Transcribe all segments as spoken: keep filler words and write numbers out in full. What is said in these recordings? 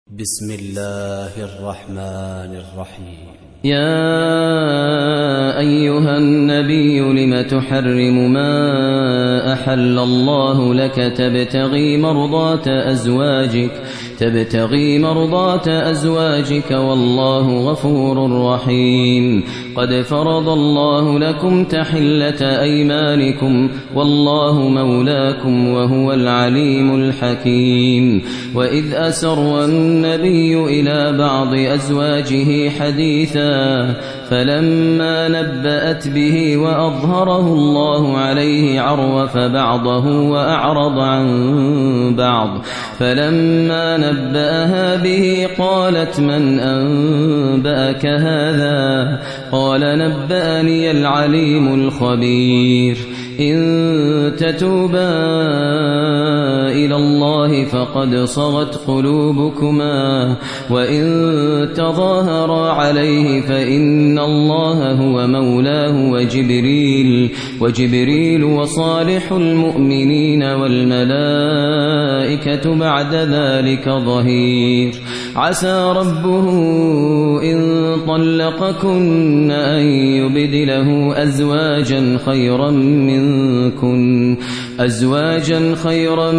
بسم الله الرحمن الرحيم. يا أيها النبي لم تحرم ما أحل الله لك تبتغي مرضات أزواجك تبتغي مرضات أزواجك والله غفور رحيم. قد فرض الله لكم تحلة أيمانكم والله مولاكم وهو العليم الحكيم. وإذ أسر النبي إلى بعض أزواجه حديثا فلما نبأت به وأظهره الله عليه عرف بعضه وأعرض عن بعض فلما نبأها به قالت من أنبأك هذا قال نبأني العليم الخبير. إن تتوبا إلى الله فقد صغت قلوبكما وإن تظاهرا عليه فإن الله هو مولاه وجبريل وجبريل وصالح المؤمنين والملائكة بعد ذلك ظهير. عسى ربه إن طلقكن أن يبدله أزواجا خيرا منكن أزواجا خيرا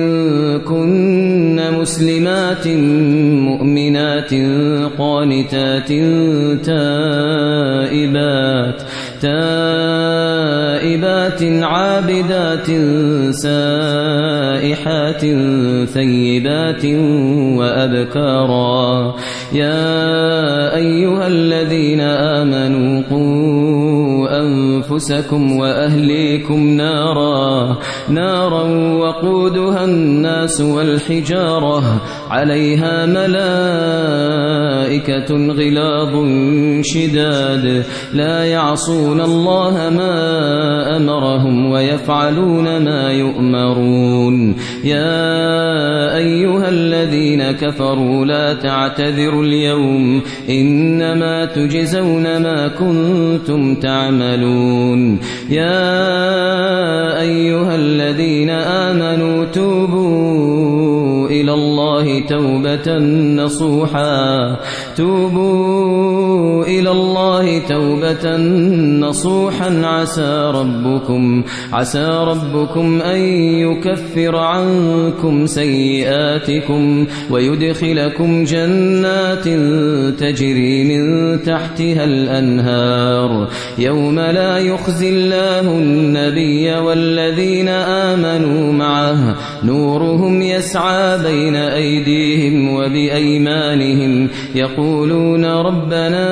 منكن مسلمات مؤمنات قانتات تائبات تائبات عابدات سائحات ثيبات وأبكارا. يا أيها الذين آمنوا قوا أنفسكم وأهليكم نارا نارا وقودها الناس والحجارة عليها ملائكة غلاظ شداد لا يعصون الله ما أمرهم ويفعلون ما يؤمرون. يا أيها الذين كفروا لا تعتذروا اليوم إنما تجزون ما كنتم تعملون. يا أيها الذين آمنوا توبوا إلى الله توبة نصوحا توبوا إلى الله توبة نصوحا عسى ربكم عسى ربكم أن يكفر عنكم سيئاتكم ويدخلكم جنات تجري من تحتها الأنهار يوم لا يخزي الله النبي والذين آمنوا معه نورهم يسعى بين أيديهم وبأيمانهم يقولون ربنا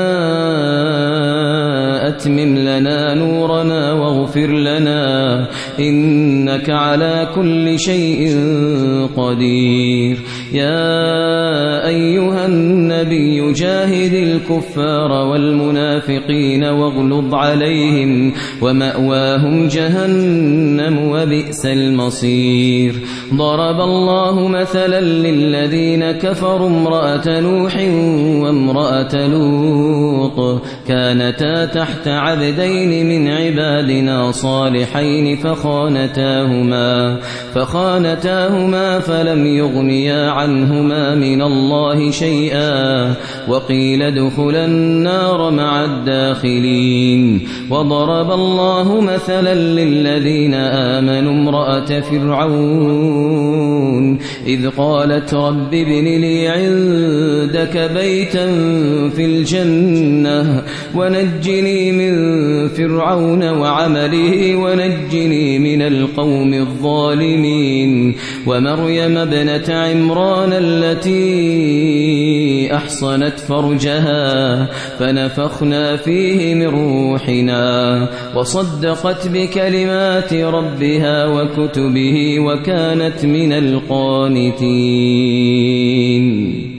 أتمم لنا نورنا واغفر لنا إنك على كل شيء قدير. يا أيها النبي جاهد الكفار والمنافقين واغلظ عليهم ومأواهم جهنم وبئس المصير. ضرب الله مثلا للذين كفروا امرأة نوح وامرأة لوط كانتا تحت عبدين من عبادنا صالحين فخانتاهما فخانتاهما فلم يغنيا عنهما من الله شيئا وقيل ادخلا النار مع الداخلين. وضرب الله مثلا للذين آمنوا امرأة فرعون إذ قالت رب ابن لي عندك بيتا في الجنة ونجني من فرعون وعمله ونجني من القوم الظالمين. ومريم ابنة عمران التي أحصنت فرجها فنفخنا فيه من روحنا وصدقت بكلمات ربها وكتبه وكانت من القانتين.